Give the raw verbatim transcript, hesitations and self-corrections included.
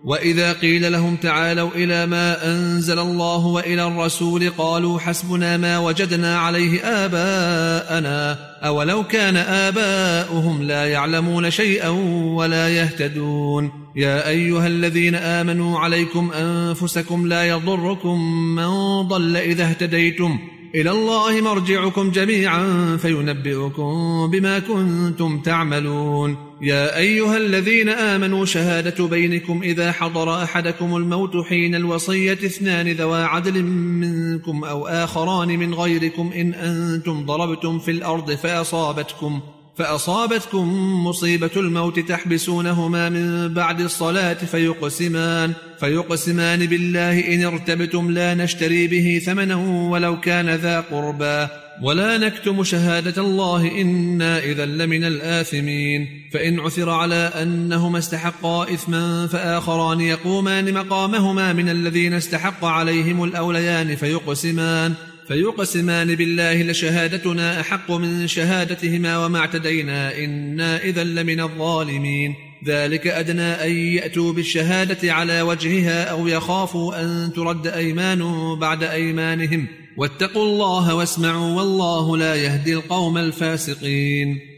وإذا قيل لهم تعالوا إلى ما أنزل الله وإلى الرسول قالوا حسبنا ما وجدنا عليه آباءنا أولو كان آباؤهم لا يعلمون شيئا ولا يهتدون يا أيها الذين آمنوا عليكم أنفسكم لا يضركم من ضل إذا اهتديتم إلى الله مرجعكم جميعا فينبئكم بما كنتم تعملون يا أيها الذين آمنوا شهادة بينكم إذا حضر أحدكم الموت حين الوصية اثنان ذوى عدل منكم أو آخران من غيركم إن أنتم ضربتم في الأرض فأصابتكم فأصابتكم مصيبة الموت تحبسونهما من بعد الصلاة فيقسمان, فيقسمان بالله إن ارتبتم لا نشتري به ثمنا ولو كان ذا قربى ولا نكتم شهادة الله إنا إذا لمن الآثمين فإن عثر على أنهما استحقا إثما فآخران يقومان مقامهما من الذين استحق عليهم الأوليان فيقسمان فيقسمان بالله لشهادتنا أحق من شهادتهما وما اعتدينا إنا إذا لمن الظالمين ذلك أدنى أن يأتوا بالشهادة على وجهها أو يخافوا أن ترد أيمان بعد أيمانهم واتقوا الله واسمعوا والله لا يهدي القوم الفاسقين